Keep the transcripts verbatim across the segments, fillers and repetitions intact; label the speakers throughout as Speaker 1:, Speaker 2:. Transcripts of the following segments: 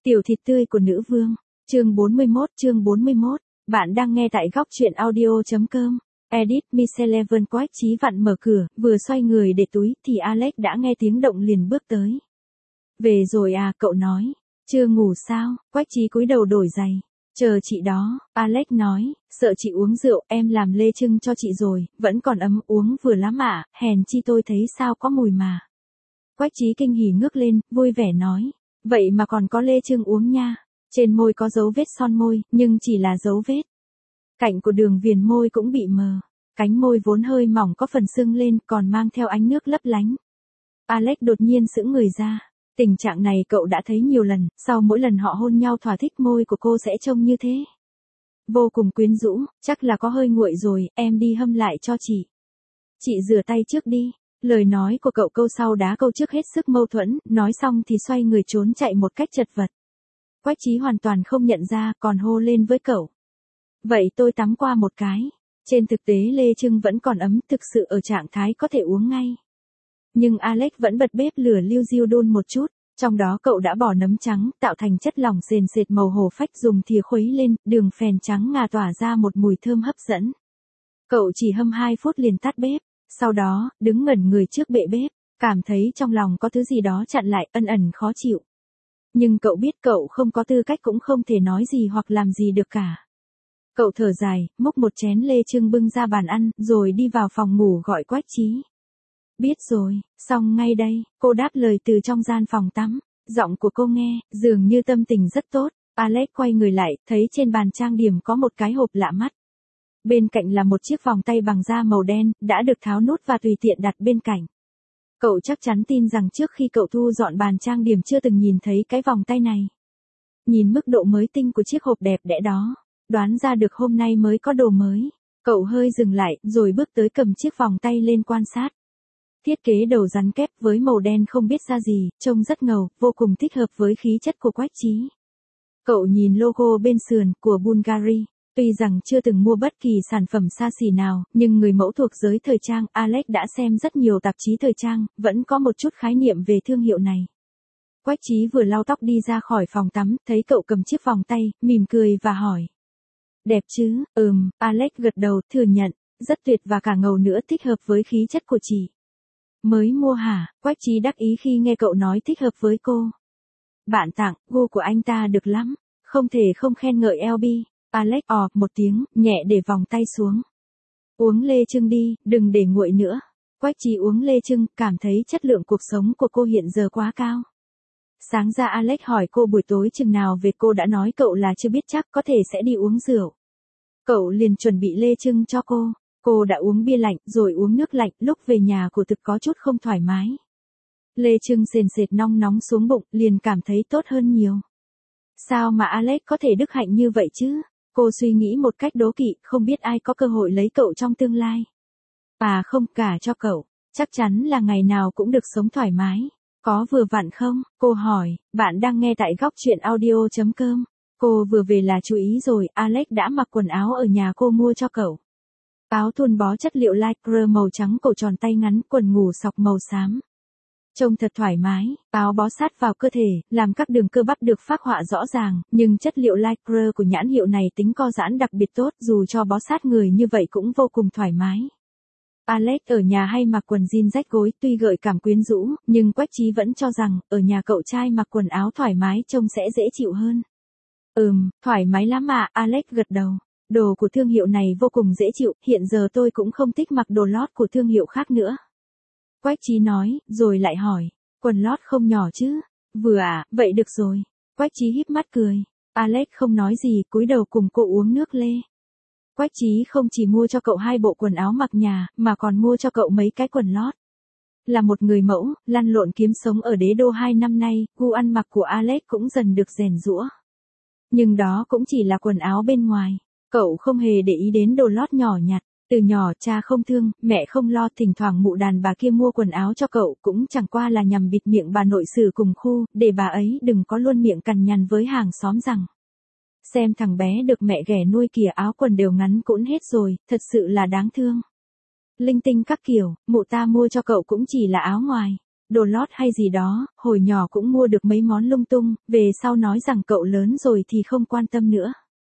Speaker 1: Tiểu thịt tươi của nữ vương. Chương bốn mươi mốt, chương bốn mươi mốt. Bạn đang nghe tại góc truyện audio chấm com. Edit Micheleven Quách Chí vặn mở cửa, vừa xoay người để túi thì Alex đã nghe tiếng động liền bước tới. Về rồi à, cậu nói. Chưa ngủ sao? Quách Chí cúi đầu đổi giày. Chờ chị đó, Alex nói, sợ chị uống rượu, em làm lê trưng cho chị rồi, vẫn còn ấm uống vừa lắm ạ, hèn chi tôi thấy sao có mùi mà. Quách Chí kinh hỉ ngước lên, vui vẻ nói, vậy mà còn có lê trưng uống nha. Trên môi có dấu vết son môi, nhưng chỉ là dấu vết. Cạnh của đường viền môi cũng bị mờ. Cánh môi vốn hơi mỏng có phần sưng lên, còn mang theo ánh nước lấp lánh. Alex đột nhiên sững người ra. Tình trạng này cậu đã thấy nhiều lần, sau mỗi lần họ hôn nhau thỏa thích môi của cô sẽ trông như thế. Vô cùng quyến rũ, chắc là có hơi nguội rồi, em đi hâm lại cho chị. Chị rửa tay trước đi. Lời nói của cậu câu sau đá câu trước hết sức mâu thuẫn, nói xong thì xoay người trốn chạy một cách chật vật. Quách Chí hoàn toàn không nhận ra, còn hô lên với cậu. Vậy tôi tắm qua một cái. Trên thực tế lê trưng vẫn còn ấm, thực sự ở trạng thái có thể uống ngay. Nhưng Alex vẫn bật bếp lửa liu riu đun một chút, trong đó cậu đã bỏ nấm trắng, tạo thành chất lỏng sền sệt màu hổ phách dùng thìa khuấy lên, đường phèn trắng ngà tỏa ra một mùi thơm hấp dẫn. Cậu chỉ hâm hai phút liền tắt bếp, sau đó, đứng ngẩn người trước bệ bếp, cảm thấy trong lòng có thứ gì đó chặn lại, ân ẩn khó chịu. Nhưng cậu biết cậu không có tư cách cũng không thể nói gì hoặc làm gì được cả. Cậu thở dài, múc một chén lê trưng bưng ra bàn ăn, rồi đi vào phòng ngủ gọi Quách Chí. Biết rồi, xong ngay đây, cô đáp lời từ trong gian phòng tắm. Giọng của cô nghe, dường như tâm tình rất tốt. Alex quay người lại, thấy trên bàn trang điểm có một cái hộp lạ mắt. Bên cạnh là một chiếc vòng tay bằng da màu đen, đã được tháo nút và tùy tiện đặt bên cạnh. Cậu chắc chắn tin rằng trước khi cậu thu dọn bàn trang điểm chưa từng nhìn thấy cái vòng tay này. Nhìn mức độ mới tinh của chiếc hộp đẹp đẽ đó, đoán ra được hôm nay mới có đồ mới. Cậu hơi dừng lại, rồi bước tới cầm chiếc vòng tay lên quan sát. Thiết kế đầu rắn kép với màu đen không biết ra gì, trông rất ngầu, vô cùng thích hợp với khí chất của Quách Chí. Cậu nhìn logo bên sườn của Bulgari. Tuy rằng chưa từng mua bất kỳ sản phẩm xa xỉ nào, nhưng người mẫu thuộc giới thời trang, Alex đã xem rất nhiều tạp chí thời trang, vẫn có một chút khái niệm về thương hiệu này. Quách Chí vừa lau tóc đi ra khỏi phòng tắm, thấy cậu cầm chiếc vòng tay, mỉm cười và hỏi. Đẹp chứ? Ừm, Alex gật đầu, thừa nhận, rất tuyệt và cả ngầu nữa, thích hợp với khí chất của chị. Mới mua hả? Quách Chí đắc ý khi nghe cậu nói thích hợp với cô. Bạn tặng, gu của anh ta được lắm, không thể không khen ngợi lờ bê. Alex ọp một tiếng, nhẹ để vòng tay xuống. Uống lê trưng đi, đừng để nguội nữa. Quách Chí uống lê trưng, cảm thấy chất lượng cuộc sống của cô hiện giờ quá cao. Sáng ra Alex hỏi cô buổi tối chừng nào về, cô đã nói cậu là chưa biết chắc, có thể sẽ đi uống rượu. Cậu liền chuẩn bị lê trưng cho cô. Cô đã uống bia lạnh, rồi uống nước lạnh, lúc về nhà cô thực có chút không thoải mái. Lê trưng sền sệt nong nóng xuống bụng, liền cảm thấy tốt hơn nhiều. Sao mà Alex có thể đức hạnh như vậy chứ? Cô suy nghĩ một cách đố kỵ, không biết ai có cơ hội lấy cậu trong tương lai. À không, cả cho cậu, chắc chắn là ngày nào cũng được sống thoải mái. Có vừa vặn không? Cô hỏi, bạn đang nghe tại góc truyện audio chấm com. Cô vừa về là chú ý rồi, Alex đã mặc quần áo ở nhà cô mua cho cậu. Áo thun bó chất liệu lycra màu trắng, cổ tròn tay ngắn, quần ngủ sọc màu xám. Trông thật thoải mái, áo bó sát vào cơ thể, làm các đường cơ bắp được phác họa rõ ràng, nhưng chất liệu lycra của nhãn hiệu này tính co giãn đặc biệt tốt, dù cho bó sát người như vậy cũng vô cùng thoải mái. Alex ở nhà hay mặc quần jean rách gối, tuy gợi cảm quyến rũ, nhưng Quách Chí vẫn cho rằng, ở nhà cậu trai mặc quần áo thoải mái trông sẽ dễ chịu hơn. Ừm, thoải mái lắm mà, Alex gật đầu. Đồ của thương hiệu này vô cùng dễ chịu, hiện giờ tôi cũng không thích mặc đồ lót của thương hiệu khác nữa. Quách Chí nói, rồi lại hỏi, quần lót không nhỏ chứ? Vừa à, vậy được rồi. Quách Chí híp mắt cười. Alex không nói gì, cúi đầu cùng cô uống nước lê. Quách Chí không chỉ mua cho cậu hai bộ quần áo mặc nhà, mà còn mua cho cậu mấy cái quần lót. Là một người mẫu, lăn lộn kiếm sống ở đế đô hai năm nay, gu ăn mặc của Alex cũng dần được rèn giũa. Nhưng đó cũng chỉ là quần áo bên ngoài. Cậu không hề để ý đến đồ lót nhỏ nhặt. Từ nhỏ cha không thương, mẹ không lo, thỉnh thoảng mụ đàn bà kia mua quần áo cho cậu cũng chẳng qua là nhằm bịt miệng bà nội xử cùng khu, để bà ấy đừng có luôn miệng cằn nhằn với hàng xóm rằng. Xem thằng bé được mẹ ghẻ nuôi kìa, áo quần đều ngắn cũn hết rồi, thật sự là đáng thương. Linh tinh các kiểu, mụ ta mua cho cậu cũng chỉ là áo ngoài. đồ lót hay gì đó, hồi nhỏ cũng mua được mấy món lung tung, về sau nói rằng cậu lớn rồi thì không quan tâm nữa.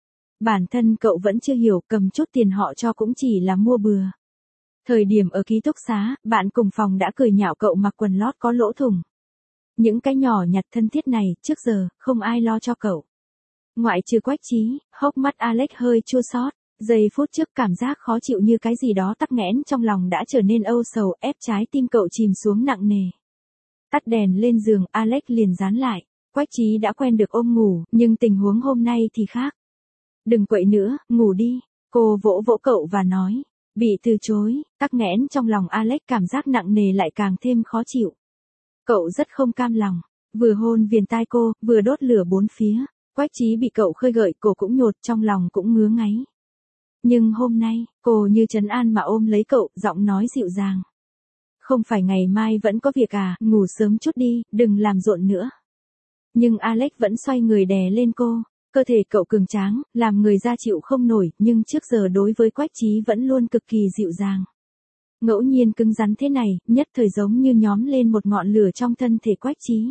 Speaker 1: Bản thân cậu vẫn chưa hiểu, cầm chút tiền họ cho cũng chỉ là mua bừa. Thời điểm ở ký túc xá, bạn cùng phòng đã cười nhạo cậu mặc quần lót có lỗ thủng. Những cái nhỏ nhặt thân thiết này, trước giờ, không ai lo cho cậu. Ngoại trừ Quách Chí, hốc mắt Alex hơi chua xót. Giây phút trước cảm giác khó chịu như cái gì đó tắc nghẽn trong lòng đã trở nên âu sầu, ép trái tim cậu chìm xuống nặng nề. Tắt đèn lên giường, Alex liền dán lại. Quách Chí đã quen được ôm ngủ, nhưng tình huống hôm nay thì khác. Đừng quậy nữa, ngủ đi. Cô vỗ vỗ cậu và nói. Bị từ chối, tắc nghẽn trong lòng Alex cảm giác nặng nề lại càng thêm khó chịu. Cậu rất không cam lòng. Vừa hôn viền tai cô, vừa đốt lửa bốn phía. Quách Chí bị cậu khơi gợi, cô cũng nhột, trong lòng cũng ngứa ngáy. Nhưng hôm nay, cô như trấn an mà ôm lấy cậu, giọng nói dịu dàng. Không phải ngày mai vẫn có việc à, ngủ sớm chút đi, đừng làm rộn nữa. Nhưng Alex vẫn xoay người đè lên cô, cơ thể cậu cường tráng, làm người ra chịu không nổi, nhưng trước giờ đối với Quách Chí vẫn luôn cực kỳ dịu dàng. Ngẫu nhiên cứng rắn thế này, nhất thời giống như nhóm lên một ngọn lửa trong thân thể Quách Chí.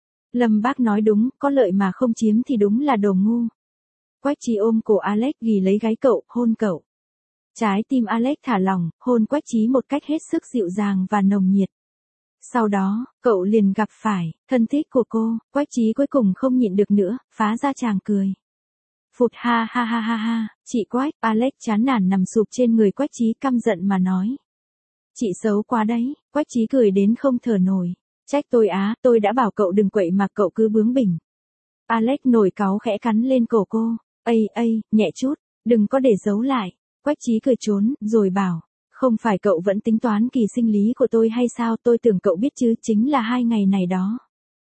Speaker 1: Lâm Bác nói đúng, có lợi mà không chiếm thì đúng là đồ ngu. Quách Chí ôm cổ Alex ghì lấy gáy cậu, hôn cậu. Trái tim Alex thả lỏng, hôn Quách Chí một cách hết sức dịu dàng và nồng nhiệt. Sau đó, cậu liền gặp phải, thân thích của cô, Quách Chí cuối cùng không nhịn được nữa, phá ra tràng cười. Phụt ha ha ha ha ha, chị Quách, Alex chán nản nằm sụp trên người Quách Chí căm giận mà nói. Chị xấu quá đấy, Quách Chí cười đến không thở nổi. Trách tôi á, tôi đã bảo cậu đừng quậy mà cậu cứ bướng bỉnh. Alex nổi cáu khẽ cắn lên cổ cô. Ây ây, nhẹ chút, đừng có để giấu lại. Quách Chí cười trốn, rồi bảo. Không phải cậu vẫn tính toán kỳ sinh lý của tôi hay sao, tôi tưởng cậu biết chứ, chính là hai ngày này đó.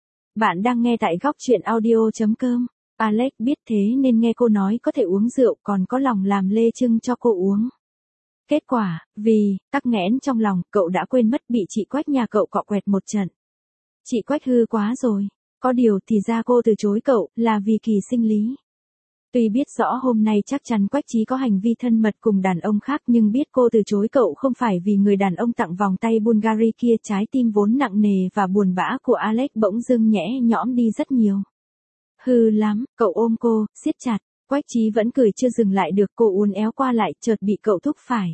Speaker 1: Bạn đang nghe tại góc truyện audio chấm com. Alex biết thế nên nghe cô nói có thể uống rượu, còn có lòng làm lê trưng cho cô uống. Kết quả, vì, tắc nghẽn trong lòng, cậu đã quên mất bị chị Quách nhà cậu cọ quẹt một trận. Chị Quách hư quá rồi. Có điều thì ra cô từ chối cậu, là vì kỳ sinh lý. Tuy biết rõ hôm nay chắc chắn Quách Chí có hành vi thân mật cùng đàn ông khác, nhưng biết cô từ chối cậu không phải vì người đàn ông tặng vòng tay Bulgari kia, trái tim vốn nặng nề và buồn bã của Alex bỗng dưng nhẽ nhõm đi rất nhiều. Hư lắm, cậu ôm cô, siết chặt. Quách Chí vẫn cười chưa dừng lại được, cô uốn éo qua lại, chợt bị cậu thúc phải.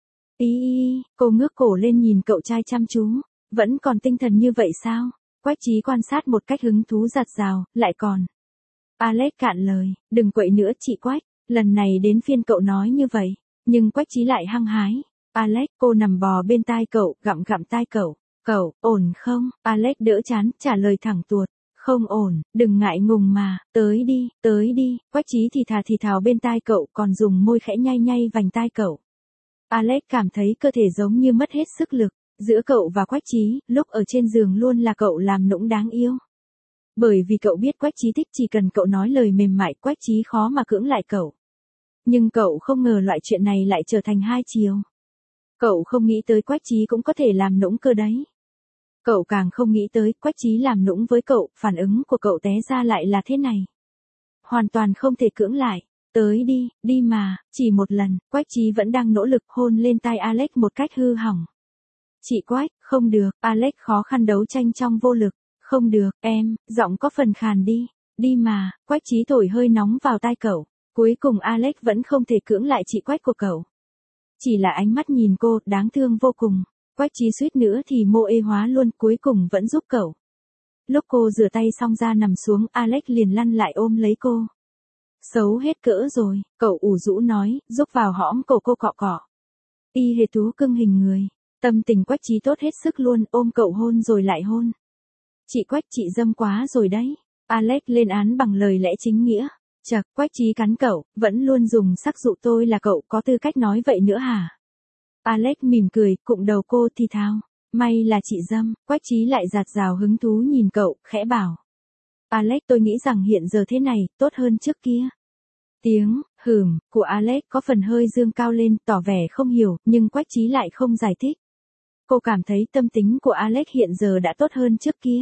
Speaker 1: Ý ý, cô ngước cổ lên nhìn cậu trai chăm chú. Vẫn còn tinh thần như vậy sao? Quách Chí quan sát một cách hứng thú giạt rào, lại còn. Alex cạn lời, đừng quậy nữa chị Quách, lần này đến phiên cậu nói như vậy. Nhưng Quách Chí lại hăng hái. Alex, cô nằm bò bên tai cậu, gặm gặm tai cậu. Cậu, ổn không? Alex đỡ chán, trả lời thẳng tuột. Không ổn, đừng ngại ngùng mà, tới đi, tới đi. Quách Chí thì thà thì thào bên tai cậu, còn dùng môi khẽ nhay nhay vành tai cậu. Alex cảm thấy cơ thể giống như mất hết sức lực. Giữa cậu và Quách Chí, lúc ở trên giường luôn là cậu làm nũng đáng yêu. Bởi vì cậu biết Quách Chí thích, chỉ cần cậu nói lời mềm mại, Quách Chí khó mà cưỡng lại cậu. Nhưng cậu không ngờ loại chuyện này lại trở thành hai chiều. Cậu không nghĩ tới Quách Chí cũng có thể làm nũng cơ đấy. Cậu càng không nghĩ tới Quách Chí làm nũng với cậu, phản ứng của cậu té ra lại là thế này. Hoàn toàn không thể cưỡng lại. Tới đi, đi mà, chỉ một lần, Quách Chí vẫn đang nỗ lực hôn lên tai Alex một cách hư hỏng. Chị Quách, không được, Alex khó khăn đấu tranh trong vô lực. Không được, em, giọng có phần khàn đi. Đi mà, Quách Chí thổi hơi nóng vào tai cậu. Cuối cùng Alex vẫn không thể cưỡng lại chị Quách của cậu. Chỉ là ánh mắt nhìn cô, đáng thương vô cùng. Quách Chí suýt nữa thì mô ê hóa luôn, cuối cùng vẫn giúp cậu. Lúc cô rửa tay xong ra nằm xuống, Alex liền lăn lại ôm lấy cô. Xấu hết cỡ rồi, cậu ủ rũ nói, giúp vào hõm cổ cô cọ cọ. Y hệt thú cưng hình người. Tâm tình Quách Chí tốt hết sức luôn, ôm cậu hôn rồi lại hôn. Chị Quách, chị dâm quá rồi đấy. Alex lên án bằng lời lẽ chính nghĩa. Chật, Quách Chí cắn cậu, vẫn luôn dùng sắc dụ tôi là cậu có tư cách nói vậy nữa hả? Alex mỉm cười, cụm đầu cô thì thào. May là chị dâm. Quách Chí lại dạt dào hứng thú nhìn cậu, khẽ bảo. Alex, tôi nghĩ rằng hiện giờ thế này, tốt hơn trước kia. Tiếng, hửm, của Alex có phần hơi dương cao lên, tỏ vẻ không hiểu, nhưng Quách Chí lại không giải thích. Cô cảm thấy tâm tính của Alex hiện giờ đã tốt hơn trước kia.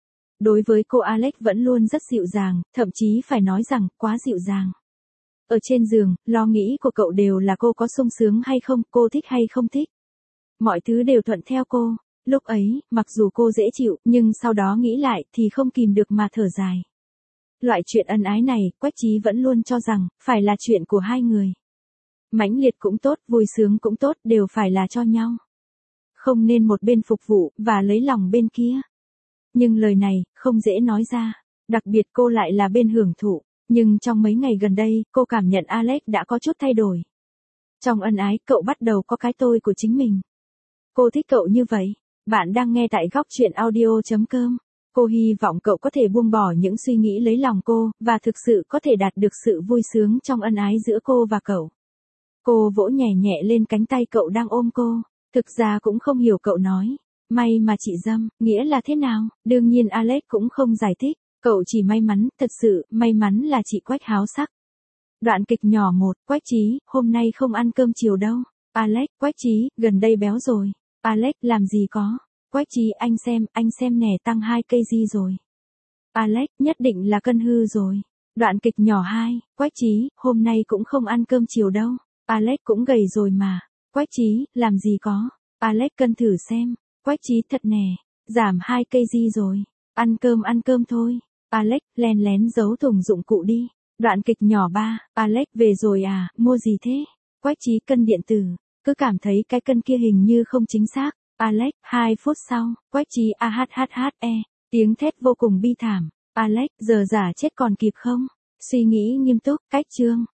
Speaker 1: Đối với cô Alex vẫn luôn rất dịu dàng, thậm chí phải nói rằng, quá dịu dàng. Ở trên giường, lo nghĩ của cậu đều là cô có sung sướng hay không, cô thích hay không thích. Mọi thứ đều thuận theo cô. Lúc ấy, mặc dù cô dễ chịu, nhưng sau đó nghĩ lại thì không kìm được mà thở dài. Loại chuyện ân ái này, Quách Chí vẫn luôn cho rằng, phải là chuyện của hai người. Mãnh liệt cũng tốt, vui sướng cũng tốt, đều phải là cho nhau. Không nên một bên phục vụ, và lấy lòng bên kia. Nhưng lời này, không dễ nói ra. Đặc biệt cô lại là bên hưởng thụ. Nhưng trong mấy ngày gần đây, cô cảm nhận Alex đã có chút thay đổi. Trong ân ái, cậu bắt đầu có cái tôi của chính mình. Cô thích cậu như vậy. Bạn đang nghe tại góc truyện audio chấm com. Cô hy vọng cậu có thể buông bỏ những suy nghĩ lấy lòng cô, và thực sự có thể đạt được sự vui sướng trong ân ái giữa cô và cậu. Cô vỗ nhẹ nhẹ lên cánh tay cậu đang ôm cô. Thực ra cũng không hiểu cậu nói. May mà chị dâm, nghĩa là thế nào? Đương nhiên Alex cũng không giải thích. Cậu chỉ may mắn, thật sự, may mắn là chị Quách háo sắc. Đoạn kịch nhỏ một, Quách Chí, hôm nay không ăn cơm chiều đâu. Alex, Quách Chí, gần đây béo rồi. Alex, làm gì có. Quách Chí, anh xem, anh xem nè, tăng hai cây gi rồi. Alex, nhất định là cân hư rồi. Đoạn kịch nhỏ hai, Quách Chí, hôm nay cũng không ăn cơm chiều đâu. Alex cũng gầy rồi mà. Quách Chí, làm gì có. Alex cân thử xem. Quách Chí, thật nè, giảm hai cây gi rồi. Ăn cơm ăn cơm thôi. Alex, len lén giấu thùng dụng cụ đi. Đoạn kịch nhỏ ba, Alex về rồi à, mua gì thế? Quách Chí, cân điện tử. Cứ cảm thấy cái cân kia hình như không chính xác. Alex, hai phút sau, Quách Chí a hát hát hát e, tiếng thét vô cùng bi thảm. Alex, giờ giả chết còn kịp không? Suy nghĩ nghiêm túc, cách chương.